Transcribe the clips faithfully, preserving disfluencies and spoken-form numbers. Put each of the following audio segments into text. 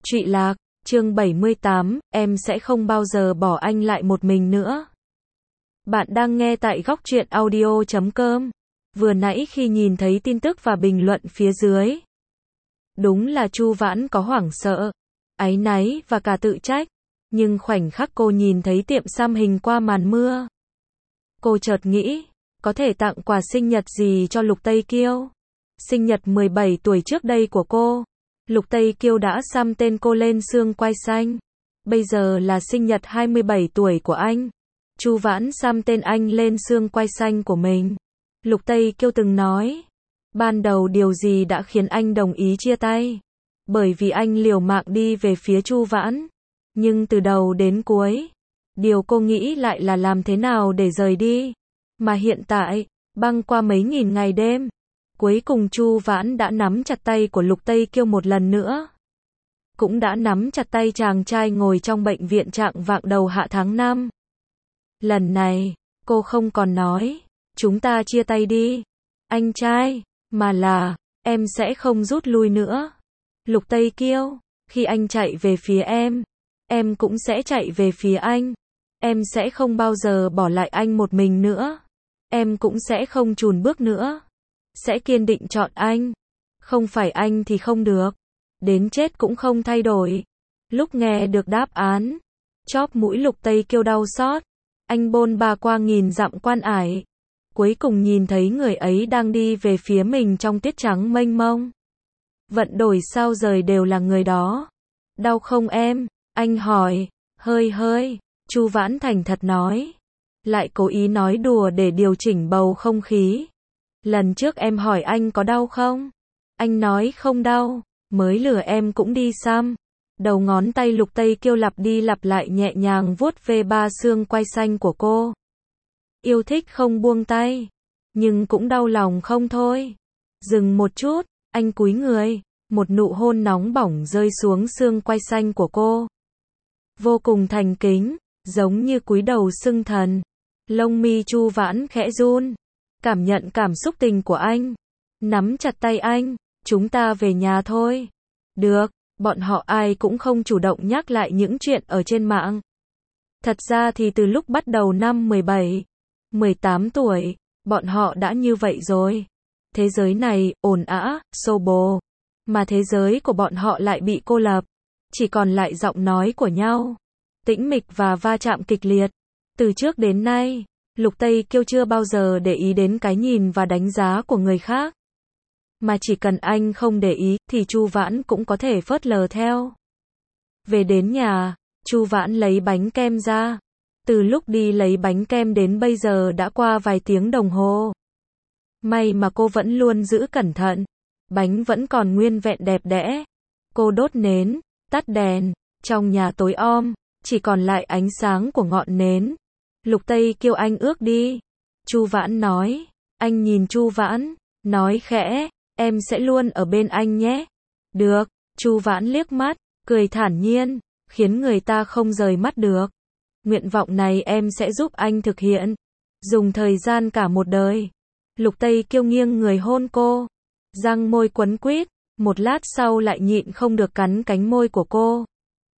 Trụy Lạc, chương bảy mươi tám, em sẽ không bao giờ bỏ anh lại một mình nữa. Bạn đang nghe tại góc truyện audio chấm com. Vừa nãy khi nhìn thấy tin tức và bình luận phía dưới, đúng là Chu Vãn có hoảng sợ, áy náy và cả tự trách, nhưng khoảnh khắc cô nhìn thấy tiệm xăm hình qua màn mưa, cô chợt nghĩ, có thể tặng quà sinh nhật gì cho Lục Tây Kiêu. Sinh nhật mười bảy tuổi trước đây của cô, Lục Tây Kiêu đã xăm tên cô lên xương quai xanh. Bây giờ là sinh nhật hai mươi bảy tuổi của anh, Chu Vãn xăm tên anh lên xương quai xanh của mình. Lục Tây Kiêu từng nói, ban đầu điều gì đã khiến anh đồng ý chia tay? Bởi vì anh liều mạng đi về phía Chu Vãn. Nhưng từ đầu đến cuối, điều cô nghĩ lại là làm thế nào để rời đi. Mà hiện tại, băng qua mấy nghìn ngày đêm, cuối cùng Chu Vãn đã nắm chặt tay của Lục Tây Kiêu một lần nữa. Cũng đã nắm chặt tay chàng trai ngồi trong bệnh viện trạng vạng đầu hạ tháng năm. Lần này, cô không còn nói, chúng ta chia tay đi, anh trai, mà là, em sẽ không rút lui nữa. Lục Tây Kiêu, khi anh chạy về phía em, em cũng sẽ chạy về phía anh. Em sẽ không bao giờ bỏ lại anh một mình nữa. Em cũng sẽ không chùn bước nữa. Sẽ kiên định chọn anh. Không phải anh thì không được. Đến chết cũng không thay đổi. Lúc nghe được đáp án, chóp mũi Lục Tây Kiêu đau xót. Anh bôn ba qua nghìn dặm quan ải. Cuối cùng nhìn thấy người ấy đang đi về phía mình trong tiết trắng mênh mông. Vận đổi sao rời đều là người đó. Đau không em? Anh hỏi. Hơi hơi. Chu Vãn thành thật nói. Lại cố ý nói đùa để điều chỉnh bầu không khí. Lần trước em hỏi anh có đau không? Anh nói không đau. Mới lừa em cũng đi xăm. Đầu ngón tay Lục Tây Kiêu lặp đi lặp lại nhẹ nhàng vuốt ve ba xương quai xanh của cô. Yêu thích không buông tay. Nhưng cũng đau lòng không thôi. Dừng một chút, anh cúi người. Một nụ hôn nóng bỏng rơi xuống xương quai xanh của cô. Vô cùng thành kính, giống như cúi đầu xưng thần. Lông mi Chu Vãn khẽ run. Cảm nhận cảm xúc tình của anh. Nắm chặt tay anh, chúng ta về nhà thôi. Được, bọn họ ai cũng không chủ động nhắc lại những chuyện ở trên mạng. Thật ra thì từ lúc bắt đầu năm mười bảy, mười tám tuổi, bọn họ đã như vậy rồi. Thế giới này, ồn ào, xô bồ. Mà thế giới của bọn họ lại bị cô lập. Chỉ còn lại giọng nói của nhau. Tĩnh mịch và va chạm kịch liệt. Từ trước đến nay, Lục Tây Kiêu chưa bao giờ để ý đến cái nhìn và đánh giá của người khác. Mà chỉ cần anh không để ý, thì Chu Vãn cũng có thể phớt lờ theo. Về đến nhà, Chu Vãn lấy bánh kem ra. Từ lúc đi lấy bánh kem đến bây giờ đã qua vài tiếng đồng hồ. May mà cô vẫn luôn giữ cẩn thận. Bánh vẫn còn nguyên vẹn đẹp đẽ. Cô đốt nến, tắt đèn. Trong nhà tối om, chỉ còn lại ánh sáng của ngọn nến. Lục Tây Kiêu anh ước đi. Chu Vãn nói. Anh nhìn Chu Vãn, nói khẽ, em sẽ luôn ở bên anh nhé. Được, Chu Vãn liếc mắt, cười thản nhiên, khiến người ta không rời mắt được. Nguyện vọng này em sẽ giúp anh thực hiện. Dùng thời gian cả một đời. Lục Tây Kiêu nghiêng người hôn cô. Răng môi quấn quýt, một lát sau lại nhịn không được cắn cánh môi của cô.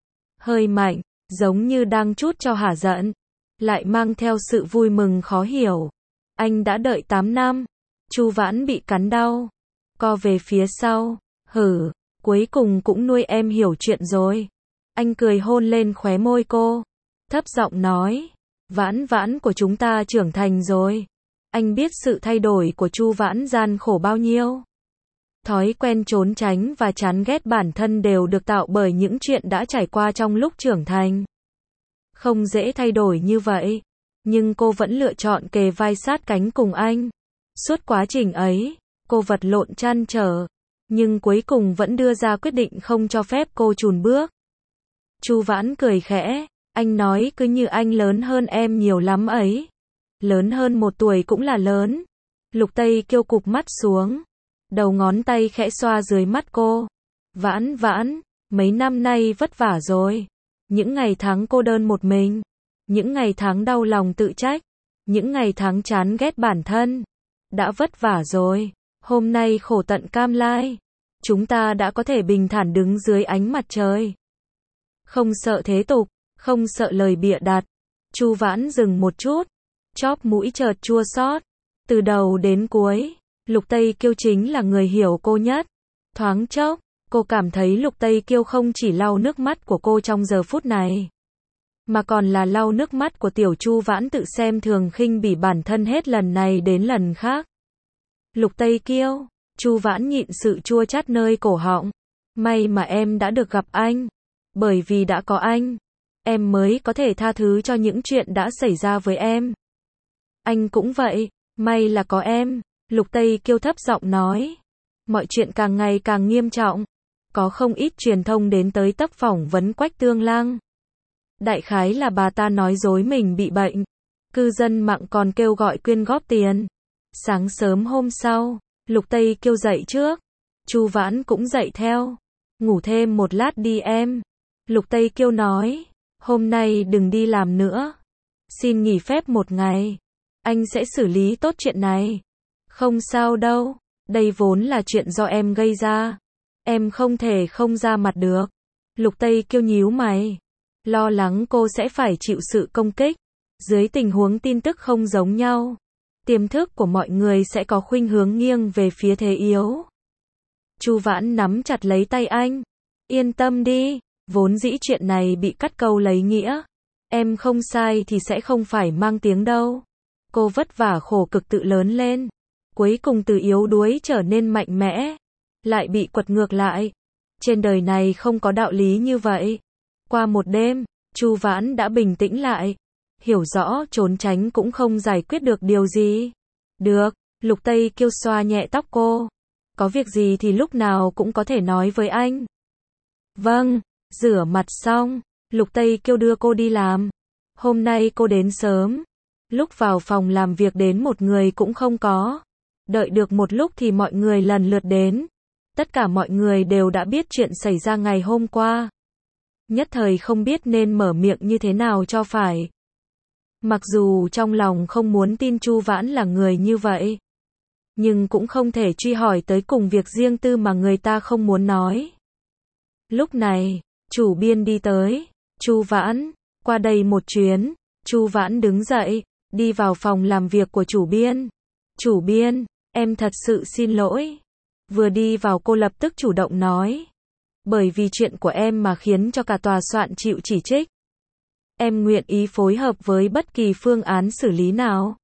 Hơi mạnh, giống như đang trút cho hả giận. Lại mang theo sự vui mừng khó hiểu. Anh đã đợi tám năm. Chu Vãn bị cắn đau. Co về phía sau. Hử, cuối cùng cũng nuôi em hiểu chuyện rồi. Anh cười hôn lên khóe môi cô. Thấp giọng nói. Vãn Vãn của chúng ta trưởng thành rồi. Anh biết sự thay đổi của Chu Vãn gian khổ bao nhiêu. Thói quen trốn tránh và chán ghét bản thân đều được tạo bởi những chuyện đã trải qua trong lúc trưởng thành. Không dễ thay đổi như vậy. Nhưng cô vẫn lựa chọn kề vai sát cánh cùng anh. Suốt quá trình ấy, cô vật lộn trăn trở. Nhưng cuối cùng vẫn đưa ra quyết định không cho phép cô chùn bước. Chu Vãn cười khẽ. Anh nói cứ như anh lớn hơn em nhiều lắm ấy. Lớn hơn một tuổi cũng là lớn. Lục Tây Kiêu cụp mắt xuống. Đầu ngón tay khẽ xoa dưới mắt cô. Vãn Vãn, mấy năm nay vất vả rồi. Những ngày tháng cô đơn một mình. Những ngày tháng đau lòng tự trách. Những ngày tháng chán ghét bản thân. Đã vất vả rồi. Hôm nay khổ tận cam lai. chúng ta đã có thể bình thản đứng dưới ánh mặt trời. Không sợ thế tục, không sợ lời bịa đặt. Chu Vãn dừng một chút, chóp mũi chợt chua xót. Từ đầu đến cuối, Lục Tây Kiêu chính là người hiểu cô nhất. Thoáng chốc, cô cảm thấy Lục Tây Kiêu không chỉ lau nước mắt của cô trong giờ phút này, mà còn là lau nước mắt của tiểu Chu Vãn tự xem thường khinh bỉ bản thân hết lần này đến lần khác. Lục Tây Kiêu, Chu Vãn nhịn sự chua chát nơi cổ họng. May mà em đã được gặp anh. Bởi vì đã có anh, em mới có thể tha thứ cho những chuyện đã xảy ra với em. Anh cũng vậy, may là có em. Lục Tây Kiêu thấp giọng nói. Mọi chuyện càng ngày càng nghiêm trọng. Có không ít truyền thông đến tới tấp phỏng vấn Quách Tương Lang. Đại khái là bà ta nói dối mình bị bệnh. Cư dân mạng còn kêu gọi quyên góp tiền. Sáng sớm hôm sau, Lục Tây Kiêu dậy trước. Chu Vãn cũng dậy theo. Ngủ thêm một lát đi em. Lục Tây Kiêu nói. Hôm nay đừng đi làm nữa. Xin nghỉ phép một ngày. Anh sẽ xử lý tốt chuyện này. Không sao đâu. Đây vốn là chuyện do em gây ra. Em không thể không ra mặt được. Lục Tây Kiêu nhíu mày. Lo lắng cô sẽ phải chịu sự công kích. Dưới tình huống tin tức không giống nhau, tiềm thức của mọi người sẽ có khuynh hướng nghiêng về phía thế yếu. Chu Vãn nắm chặt lấy tay anh. Yên tâm đi, vốn dĩ chuyện này bị cắt câu lấy nghĩa. Em không sai thì sẽ không phải mang tiếng đâu. Cô vất vả khổ cực tự lớn lên. Cuối cùng từ yếu đuối trở nên mạnh mẽ. Lại bị quật ngược lại. Trên đời này không có đạo lý như vậy. Qua một đêm, Chu Vãn đã bình tĩnh lại. Hiểu rõ trốn tránh cũng không giải quyết được điều gì. Được, Lục Tây Kiêu xoa nhẹ tóc cô. Có việc gì thì lúc nào cũng có thể nói với anh. Vâng, rửa mặt xong, Lục Tây Kiêu đưa cô đi làm. Hôm nay cô đến sớm. Lúc vào phòng làm việc đến một người cũng không có. Đợi được một lúc thì mọi người lần lượt đến. Tất cả mọi người đều đã biết chuyện xảy ra ngày hôm qua. Nhất thời không biết nên mở miệng như thế nào cho phải. Mặc dù trong lòng không muốn tin Chu Vãn là người như vậy, nhưng cũng không thể truy hỏi tới cùng việc riêng tư mà người ta không muốn nói. Lúc này, chủ biên đi tới. Chu Vãn, qua đây một chuyến. Chu Vãn đứng dậy, đi vào phòng làm việc của chủ biên. Chủ biên, em thật sự xin lỗi. Vừa đi vào cô lập tức chủ động nói. Bởi vì chuyện của em mà khiến cho cả tòa soạn chịu chỉ trích. Em nguyện ý phối hợp với bất kỳ phương án xử lý nào.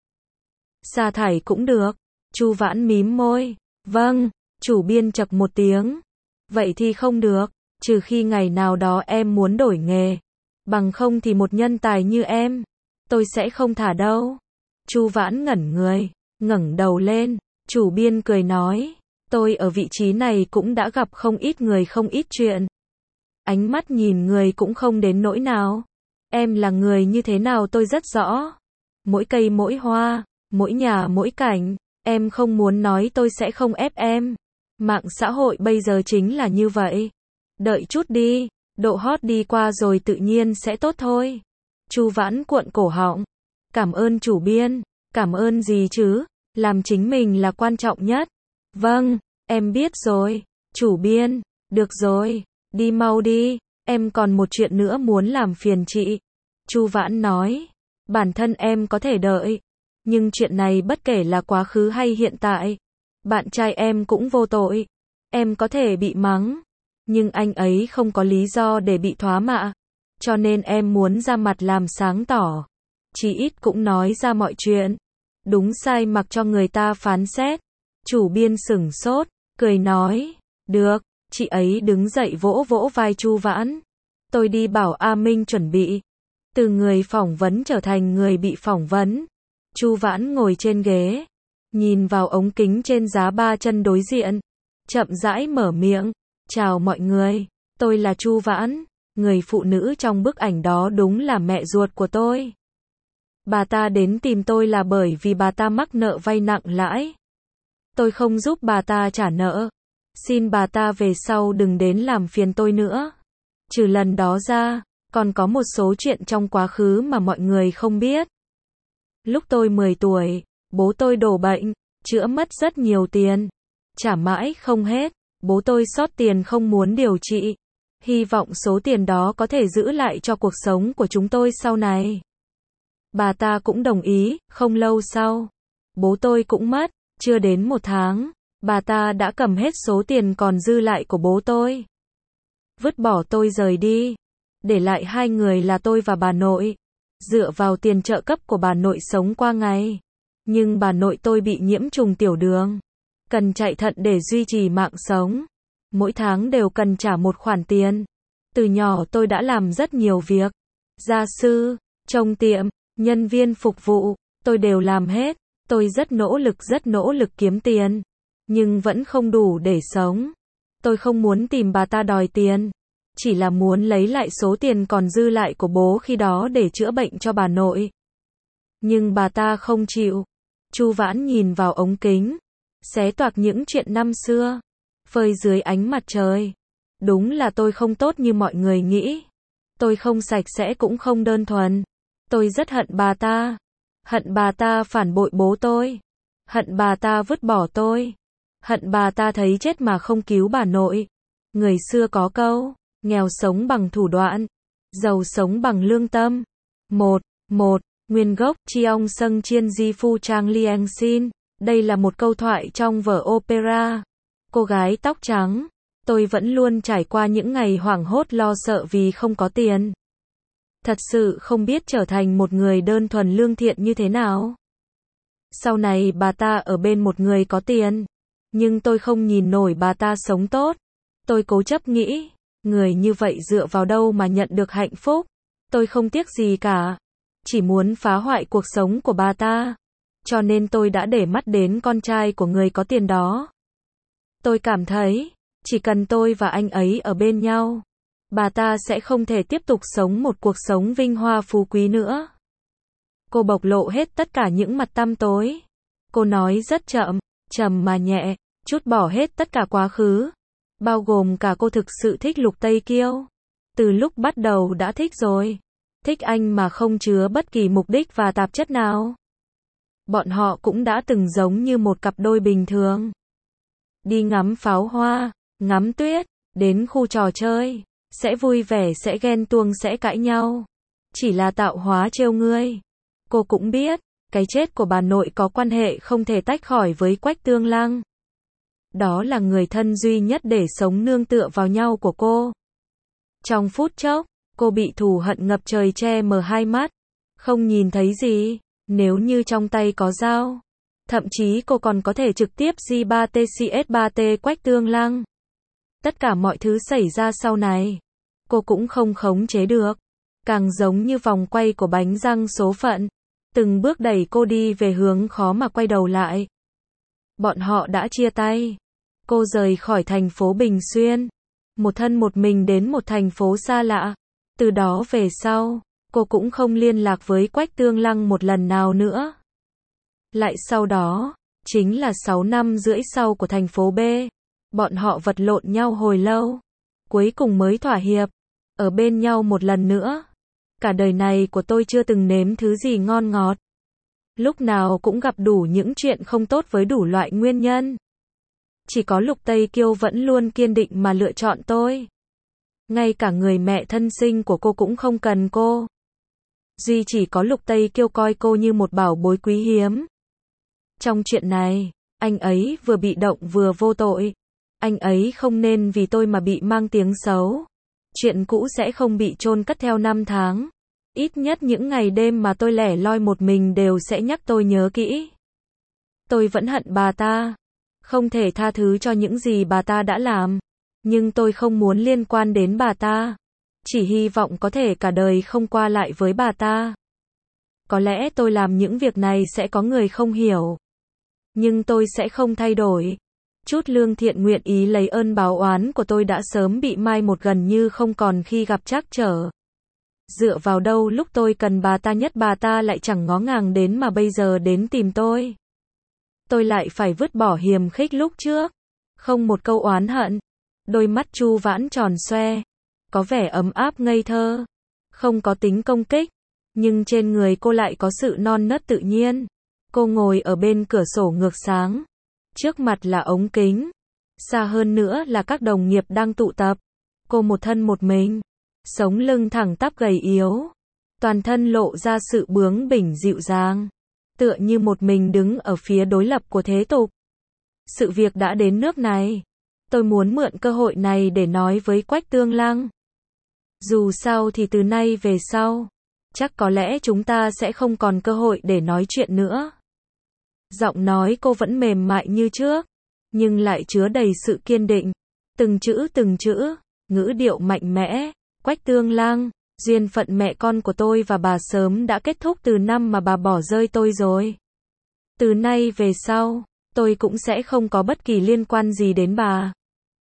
Sa thải cũng được. Chu Vãn mím môi. Vâng, chủ biên chậc một tiếng. Vậy thì không được, trừ khi ngày nào đó em muốn đổi nghề. Bằng không thì một nhân tài như em, tôi sẽ không thả đâu. Chu Vãn ngẩn người, ngẩng đầu lên. Chủ biên cười nói. Tôi ở vị trí này cũng đã gặp không ít người không ít chuyện. Ánh mắt nhìn người cũng không đến nỗi nào. Em là người như thế nào tôi rất rõ. Mỗi cây mỗi hoa, mỗi nhà mỗi cảnh. Em không muốn nói tôi sẽ không ép em. Mạng xã hội bây giờ chính là như vậy. Đợi chút đi, độ hot đi qua rồi tự nhiên sẽ tốt thôi. Chu Vãn cuộn cổ họng. Cảm ơn chủ biên. Cảm ơn gì chứ, làm chính mình là quan trọng nhất. Vâng, em biết rồi. Chủ biên, được rồi, đi mau đi. Em còn một chuyện nữa muốn làm phiền chị. Chu Vãn nói. Bản thân em có thể đợi. Nhưng chuyện này bất kể là quá khứ hay hiện tại, bạn trai em cũng vô tội. Em có thể bị mắng, nhưng anh ấy không có lý do để bị thóa mạ. Cho nên em muốn ra mặt làm sáng tỏ. Chí ít cũng nói ra mọi chuyện. Đúng sai mặc cho người ta phán xét. Chủ biên sửng sốt, cười nói. Được, chị ấy đứng dậy vỗ vỗ vai Chu Vãn. Tôi đi bảo A Minh chuẩn bị. Từ người phỏng vấn trở thành người bị phỏng vấn. Chu Vãn ngồi trên ghế, nhìn vào ống kính trên giá ba chân đối diện, chậm rãi mở miệng. Chào mọi người, tôi là Chu Vãn. Người phụ nữ trong bức ảnh đó đúng là mẹ ruột của tôi. Bà ta đến tìm tôi là bởi vì bà ta mắc nợ vay nặng lãi. Tôi không giúp bà ta trả nợ. Xin bà ta về sau đừng đến làm phiền tôi nữa. Trừ lần đó ra, còn có một số chuyện trong quá khứ mà mọi người không biết. Lúc tôi mười tuổi, bố tôi đổ bệnh, chữa mất rất nhiều tiền. Trả mãi không hết. Bố tôi sót tiền không muốn điều trị. Hy vọng số tiền đó có thể giữ lại cho cuộc sống của chúng tôi sau này. Bà ta cũng đồng ý, không lâu sau. Bố tôi cũng mất, chưa đến một tháng. Bà ta đã cầm hết số tiền còn dư lại của bố tôi. Vứt bỏ tôi rời đi. Để lại hai người là tôi và bà nội. Dựa vào tiền trợ cấp của bà nội sống qua ngày. Nhưng bà nội tôi bị nhiễm trùng tiểu đường. Cần chạy thận để duy trì mạng sống. Mỗi tháng đều cần trả một khoản tiền. Từ nhỏ tôi đã làm rất nhiều việc. Gia sư, trông tiệm, nhân viên phục vụ, tôi đều làm hết. Tôi rất nỗ lực rất nỗ lực kiếm tiền. Nhưng vẫn không đủ để sống. Tôi không muốn tìm bà ta đòi tiền. Chỉ là muốn lấy lại số tiền còn dư lại của bố khi đó để chữa bệnh cho bà nội. Nhưng bà ta không chịu. Chu Vãn nhìn vào ống kính. Xé toạc những chuyện năm xưa. Phơi dưới ánh mặt trời. Đúng là tôi không tốt như mọi người nghĩ. Tôi không sạch sẽ cũng không đơn thuần. Tôi rất hận bà ta. Hận bà ta phản bội bố tôi. Hận bà ta vứt bỏ tôi. Hận bà ta thấy chết mà không cứu bà nội. Người xưa có câu, nghèo sống bằng thủ đoạn, giàu sống bằng lương tâm. Một, một, nguyên gốc, Cheong Sung Chiên Di Phu Trang Liang Xin. Đây là một câu thoại trong vở opera. Cô gái tóc trắng. Tôi vẫn luôn trải qua những ngày hoảng hốt lo sợ vì không có tiền. Thật sự không biết trở thành một người đơn thuần lương thiện như thế nào. Sau này bà ta ở bên một người có tiền. Nhưng tôi không nhìn nổi bà ta sống tốt. Tôi cố chấp nghĩ, người như vậy dựa vào đâu mà nhận được hạnh phúc. Tôi không tiếc gì cả. Chỉ muốn phá hoại cuộc sống của bà ta. Cho nên tôi đã để mắt đến con trai của người có tiền đó. Tôi cảm thấy, chỉ cần tôi và anh ấy ở bên nhau, bà ta sẽ không thể tiếp tục sống một cuộc sống vinh hoa phú quý nữa. Cô bộc lộ hết tất cả những mặt tăm tối. Cô nói rất chậm, trầm mà nhẹ, trút bỏ hết tất cả quá khứ. Bao gồm cả cô thực sự thích Lục Tây Kiêu. Từ lúc bắt đầu đã thích rồi. Thích anh mà không chứa bất kỳ mục đích và tạp chất nào. Bọn họ cũng đã từng giống như một cặp đôi bình thường. Đi ngắm pháo hoa, ngắm tuyết, đến khu trò chơi. Sẽ vui vẻ sẽ ghen tuông sẽ cãi nhau. Chỉ là tạo hóa trêu ngươi. Cô cũng biết, cái chết của bà nội có quan hệ không thể tách khỏi với Quách Tương Lăng. Đó là người thân duy nhất để sống nương tựa vào nhau của cô. Trong phút chốc, cô bị thù hận ngập trời che mờ hai mắt. Không nhìn thấy gì, nếu như trong tay có dao. Thậm chí cô còn có thể trực tiếp G ba T C S ba T Quách Tương Lăng. Tất cả mọi thứ xảy ra sau này, cô cũng không khống chế được. Càng giống như vòng quay của bánh răng số phận. Từng bước đẩy cô đi về hướng khó mà quay đầu lại. Bọn họ đã chia tay. Cô rời khỏi thành phố Bình Xuyên. Một thân một mình đến một thành phố xa lạ. Từ đó về sau, cô cũng không liên lạc với Quách Tương Lăng một lần nào nữa. Lại sau đó, chính là sáu năm rưỡi sau của thành phố B. Bọn họ vật lộn nhau hồi lâu. Cuối cùng mới thỏa hiệp. Ở bên nhau một lần nữa. Cả đời này của tôi chưa từng nếm thứ gì ngon ngọt. Lúc nào cũng gặp đủ những chuyện không tốt với đủ loại nguyên nhân. Chỉ có Lục Tây Kiêu vẫn luôn kiên định mà lựa chọn tôi. Ngay cả người mẹ thân sinh của cô cũng không cần cô. Duy chỉ có Lục Tây Kiêu coi cô như một bảo bối quý hiếm. Trong chuyện này, anh ấy vừa bị động vừa vô tội. Anh ấy không nên vì tôi mà bị mang tiếng xấu. Chuyện cũ sẽ không bị chôn cất theo năm tháng. Ít nhất những ngày đêm mà tôi lẻ loi một mình đều sẽ nhắc tôi nhớ kỹ. Tôi vẫn hận bà ta. Không thể tha thứ cho những gì bà ta đã làm. Nhưng tôi không muốn liên quan đến bà ta. Chỉ hy vọng có thể cả đời không qua lại với bà ta. Có lẽ tôi làm những việc này sẽ có người không hiểu. Nhưng tôi sẽ không thay đổi. Chút lương thiện nguyện ý lấy ơn báo oán của tôi đã sớm bị mai một gần như không còn khi gặp trắc trở. Dựa vào đâu lúc tôi cần bà ta nhất bà ta lại chẳng ngó ngàng đến mà bây giờ đến tìm tôi. Tôi lại phải vứt bỏ hiềm khích lúc trước. Không một câu oán hận. Đôi mắt Chu Vãn tròn xoe. Có vẻ ấm áp ngây thơ. Không có tính công kích. Nhưng trên người cô lại có sự non nớt tự nhiên. Cô ngồi ở bên cửa sổ ngược sáng. Trước mặt là ống kính. Xa hơn nữa là các đồng nghiệp đang tụ tập. Cô một thân một mình, sống lưng thẳng tắp gầy yếu, toàn thân lộ ra sự bướng bỉnh dịu dàng, tựa như một mình đứng ở phía đối lập của thế tục. Sự việc đã đến nước này, tôi muốn mượn cơ hội này để nói với Quách Tương Lăng. Dù sao thì từ nay về sau, chắc có lẽ chúng ta sẽ không còn cơ hội để nói chuyện nữa. Giọng nói cô vẫn mềm mại như trước, nhưng lại chứa đầy sự kiên định. Từng chữ từng chữ, ngữ điệu mạnh mẽ. Quách Tương Lăng, duyên phận mẹ con của tôi và bà sớm đã kết thúc từ năm mà bà bỏ rơi tôi rồi. Từ nay về sau, tôi cũng sẽ không có bất kỳ liên quan gì đến bà.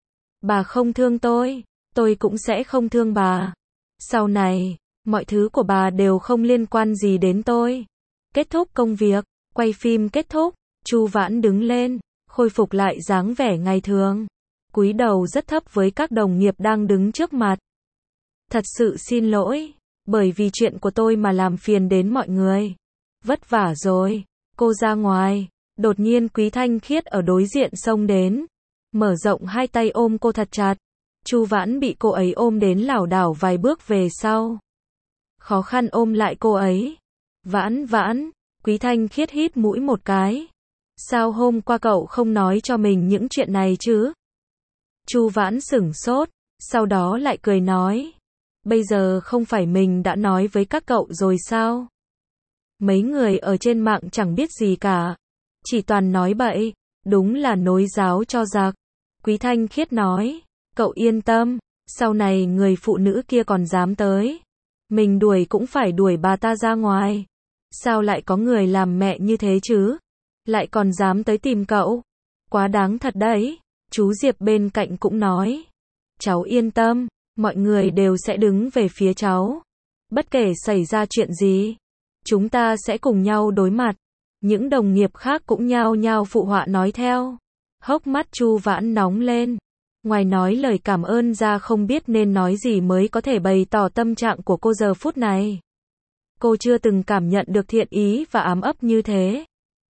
Bà không thương tôi, tôi cũng sẽ không thương bà. Sau này, mọi thứ của bà đều không liên quan gì đến tôi. Kết thúc công việc, quay phim kết thúc, Chu Vãn đứng lên, khôi phục lại dáng vẻ ngày thường, cúi đầu rất thấp với các đồng nghiệp đang đứng trước mặt. Thật sự xin lỗi, bởi vì chuyện của tôi mà làm phiền đến mọi người. Vất vả rồi. Cô ra ngoài, đột nhiên Quý Thanh Khiết ở đối diện xông đến, mở rộng hai tay ôm cô thật chặt. Chu Vãn bị cô ấy ôm đến lảo đảo vài bước về sau, khó khăn ôm lại cô ấy. Vãn Vãn, Quý Thanh Khiết hít mũi một cái. Sao hôm qua cậu không nói cho mình những chuyện này chứ? Chu Vãn sửng sốt, sau đó lại cười nói, bây giờ không phải mình đã nói với các cậu rồi sao? Mấy người ở trên mạng chẳng biết gì cả, chỉ toàn nói bậy, đúng là nối giáo cho giặc. Quý Thanh Khiết nói, cậu yên tâm, sau này người phụ nữ kia còn dám tới, mình đuổi cũng phải đuổi bà ta ra ngoài. Sao lại có người làm mẹ như thế chứ? Lại còn dám tới tìm cậu? Quá đáng thật đấy. Chú Diệp bên cạnh cũng nói, cháu yên tâm, mọi người đều sẽ đứng về phía cháu. Bất kể xảy ra chuyện gì, chúng ta sẽ cùng nhau đối mặt. Những đồng nghiệp khác cũng nhao nhao phụ họa nói theo. Hốc mắt Chu Vãn nóng lên. Ngoài nói lời cảm ơn ra không biết nên nói gì mới có thể bày tỏ tâm trạng của cô giờ phút này. Cô chưa từng cảm nhận được thiện ý và ám ấp như thế.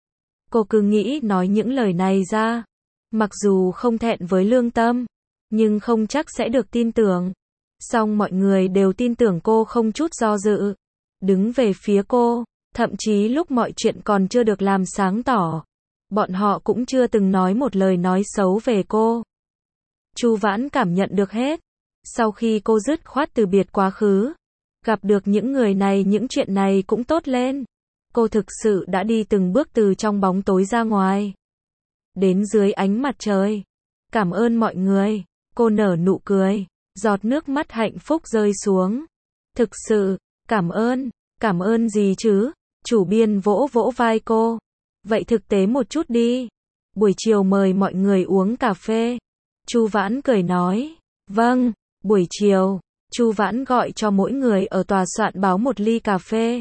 Cô cứ nghĩ nói những lời này ra, mặc dù không thẹn với lương tâm, nhưng không chắc sẽ được tin tưởng. Song mọi người đều tin tưởng cô không chút do dự, đứng về phía cô, thậm chí lúc mọi chuyện còn chưa được làm sáng tỏ, bọn họ cũng chưa từng nói một lời nói xấu về cô. Chu Vãn cảm nhận được hết. Sau khi cô dứt khoát từ biệt quá khứ, gặp được những người này những chuyện này cũng tốt lên. Cô thực sự đã đi từng bước từ trong bóng tối ra ngoài, đến dưới ánh mặt trời. Cảm ơn mọi người. Cô nở nụ cười, giọt nước mắt hạnh phúc rơi xuống. Thực sự, cảm ơn, cảm ơn gì chứ? Chủ biên vỗ vỗ vai cô. Vậy thực tế một chút đi. Buổi chiều mời mọi người uống cà phê. Chu Vãn cười nói, vâng. Buổi chiều, Chu Vãn gọi cho mỗi người ở tòa soạn báo một ly cà phê.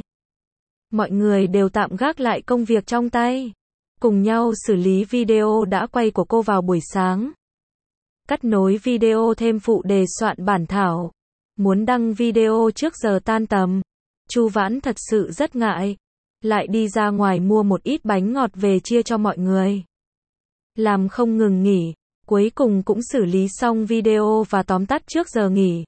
Mọi người đều tạm gác lại công việc trong tay, cùng nhau xử lý video đã quay của cô vào buổi sáng. Cắt nối video thêm phụ đề soạn bản thảo. Muốn đăng video trước giờ tan tầm. Chu Vãn thật sự rất ngại. Lại đi ra ngoài mua một ít bánh ngọt về chia cho mọi người. Làm không ngừng nghỉ, cuối cùng cũng xử lý xong video và tóm tắt trước giờ nghỉ.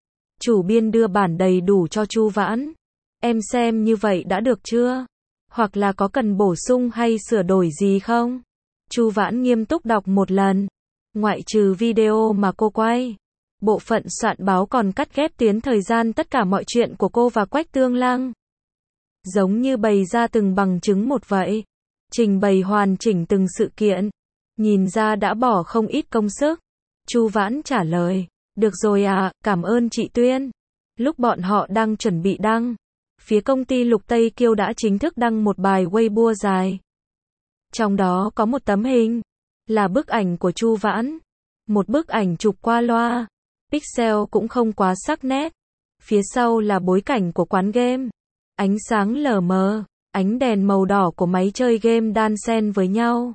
Chủ biên đưa bản đầy đủ cho Chu Vãn. Em xem như vậy đã được chưa? Hoặc là có cần bổ sung hay sửa đổi gì không? Chu Vãn nghiêm túc đọc một lần. Ngoại trừ video mà cô quay, bộ phận soạn báo còn cắt ghép tuyến thời gian tất cả mọi chuyện của cô và Quách Tương Lăng. Giống như bày ra từng bằng chứng một vậy. Trình bày hoàn chỉnh từng sự kiện. Nhìn ra đã bỏ không ít công sức. Chu Vãn trả lời, được rồi ạ, cảm ơn chị Tuyên. Lúc bọn họ đang chuẩn bị đăng, phía công ty Lục Tây Kiêu đã chính thức đăng một bài Weibo dài. Trong đó có một tấm hình, là bức ảnh của Chu Vãn. Một bức ảnh chụp qua loa, pixel cũng không quá sắc nét. Phía sau là bối cảnh của quán game. Ánh sáng lờ mờ, ánh đèn màu đỏ của máy chơi game đan xen với nhau.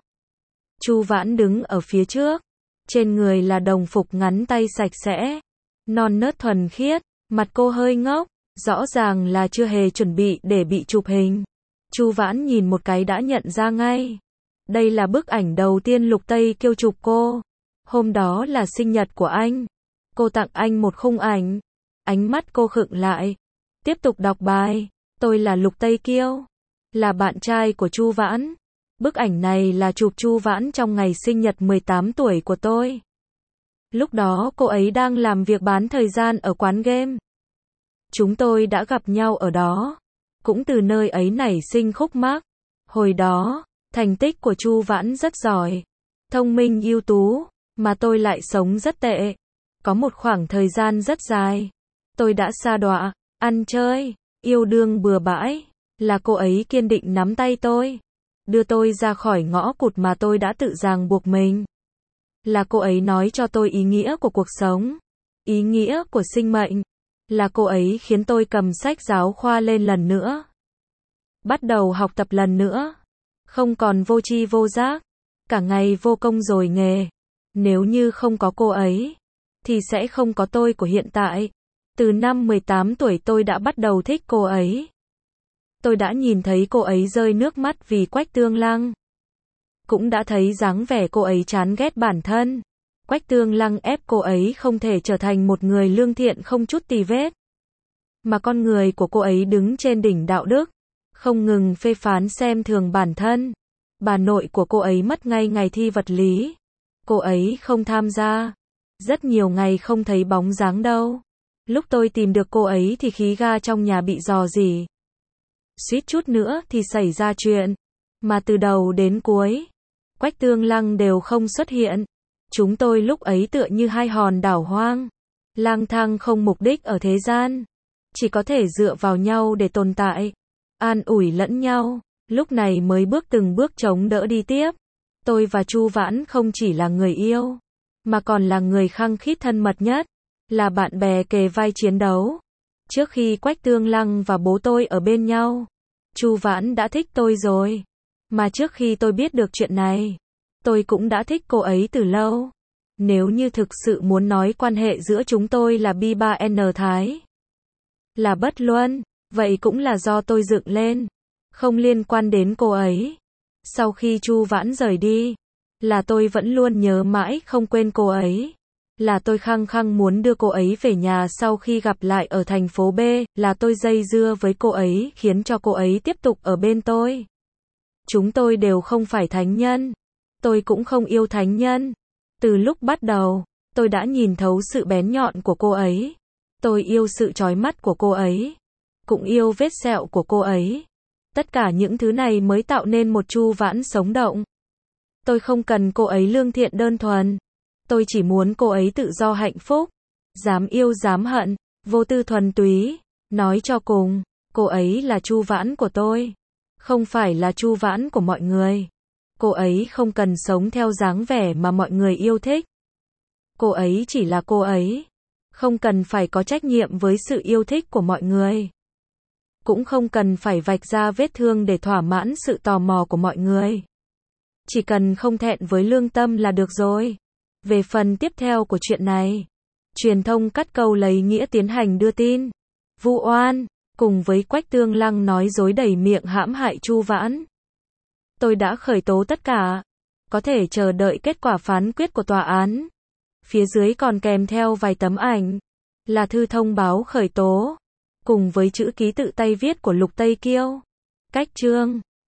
Chu Vãn đứng ở phía trước. Trên người là đồng phục ngắn tay sạch sẽ, non nớt thuần khiết, mặt cô hơi ngốc, rõ ràng là chưa hề chuẩn bị để bị chụp hình. Chu Vãn nhìn một cái đã nhận ra ngay. Đây là bức ảnh đầu tiên Lục Tây Kiêu chụp cô. Hôm đó là sinh nhật của anh. Cô tặng anh một khung ảnh. Ánh mắt cô khựng lại. Tiếp tục đọc bài. Tôi là Lục Tây Kiêu. Là bạn trai của Chu Vãn. Bức ảnh này là chụp Chu Vãn trong ngày sinh nhật mười tám tuổi của tôi. Lúc đó cô ấy đang làm việc bán thời gian ở quán game. Chúng tôi đã gặp nhau ở đó. Cũng từ nơi ấy nảy sinh khúc mắc. Hồi đó, thành tích của Chu Vãn rất giỏi. Thông minh ưu tú. Mà tôi lại sống rất tệ. Có một khoảng thời gian rất dài. Tôi đã sa đọa, ăn chơi, yêu đương bừa bãi. Là cô ấy kiên định nắm tay tôi. Đưa tôi ra khỏi ngõ cụt mà tôi đã tự ràng buộc mình. Là cô ấy nói cho tôi ý nghĩa của cuộc sống. Ý nghĩa của sinh mệnh. Là cô ấy khiến tôi cầm sách giáo khoa lên lần nữa. Bắt đầu học tập lần nữa. Không còn vô tri vô giác. Cả ngày vô công rồi nghề. Nếu như không có cô ấy, thì sẽ không có tôi của hiện tại. Từ năm mười tám tuổi tôi đã bắt đầu thích cô ấy. Tôi đã nhìn thấy cô ấy rơi nước mắt vì Quách Tương Lăng. Cũng đã thấy dáng vẻ cô ấy chán ghét bản thân. Quách Tương Lăng ép cô ấy không thể trở thành một người lương thiện không chút tì vết. Mà con người của cô ấy đứng trên đỉnh đạo đức. Không ngừng phê phán xem thường bản thân. Bà nội của cô ấy mất ngay ngày thi vật lý. Cô ấy không tham gia. Rất nhiều ngày không thấy bóng dáng đâu. Lúc tôi tìm được cô ấy thì khí ga trong nhà bị rò rỉ. Suýt chút nữa thì xảy ra chuyện. Mà từ đầu đến cuối, Quách Tương Lăng đều không xuất hiện. Chúng tôi lúc ấy tựa như hai hòn đảo hoang. Lang thang không mục đích ở thế gian. Chỉ có thể dựa vào nhau để tồn tại. An ủi lẫn nhau. Lúc này mới bước từng bước chống đỡ đi tiếp. Tôi và Chu Vãn không chỉ là người yêu. Mà còn là người khăng khít thân mật nhất. Là bạn bè kề vai chiến đấu. Trước khi Quách Tương Lăng và bố tôi ở bên nhau, Chu Vãn đã thích tôi rồi. Mà trước khi tôi biết được chuyện này, tôi cũng đã thích cô ấy từ lâu. Nếu như thực sự muốn nói quan hệ giữa chúng tôi là bi ba en thái, là bất luân, vậy cũng là do tôi dựng lên, không liên quan đến cô ấy. Sau khi Chu Vãn rời đi, là tôi vẫn luôn nhớ mãi không quên cô ấy. Là tôi khăng khăng muốn đưa cô ấy về nhà sau khi gặp lại ở thành phố B, là tôi dây dưa với cô ấy khiến cho cô ấy tiếp tục ở bên tôi. Chúng tôi đều không phải thánh nhân. Tôi cũng không yêu thánh nhân. Từ lúc bắt đầu, tôi đã nhìn thấu sự bén nhọn của cô ấy. Tôi yêu sự chói mắt của cô ấy. Cũng yêu vết sẹo của cô ấy. Tất cả những thứ này mới tạo nên một Chu Vãn sống động. Tôi không cần cô ấy lương thiện đơn thuần. Tôi chỉ muốn cô ấy tự do hạnh phúc. Dám yêu dám hận. Vô tư thuần túy. Nói cho cùng, cô ấy là Chu Vãn của tôi. Không phải là Chu Vãn của mọi người. Cô ấy không cần sống theo dáng vẻ mà mọi người yêu thích. Cô ấy chỉ là cô ấy. Không cần phải có trách nhiệm với sự yêu thích của mọi người. Cũng không cần phải vạch ra vết thương để thỏa mãn sự tò mò của mọi người. Chỉ cần không thẹn với lương tâm là được rồi. Về phần tiếp theo của chuyện này, truyền thông cắt câu lấy nghĩa tiến hành đưa tin, vu oan, cùng với Quách Tương Lăng nói dối đầy miệng hãm hại Chu Vãn. Tôi đã khởi tố tất cả, có thể chờ đợi kết quả phán quyết của tòa án. Phía dưới còn kèm theo vài tấm ảnh, là thư thông báo khởi tố, cùng với chữ ký tự tay viết của Lục Tây Kiêu. Cách chương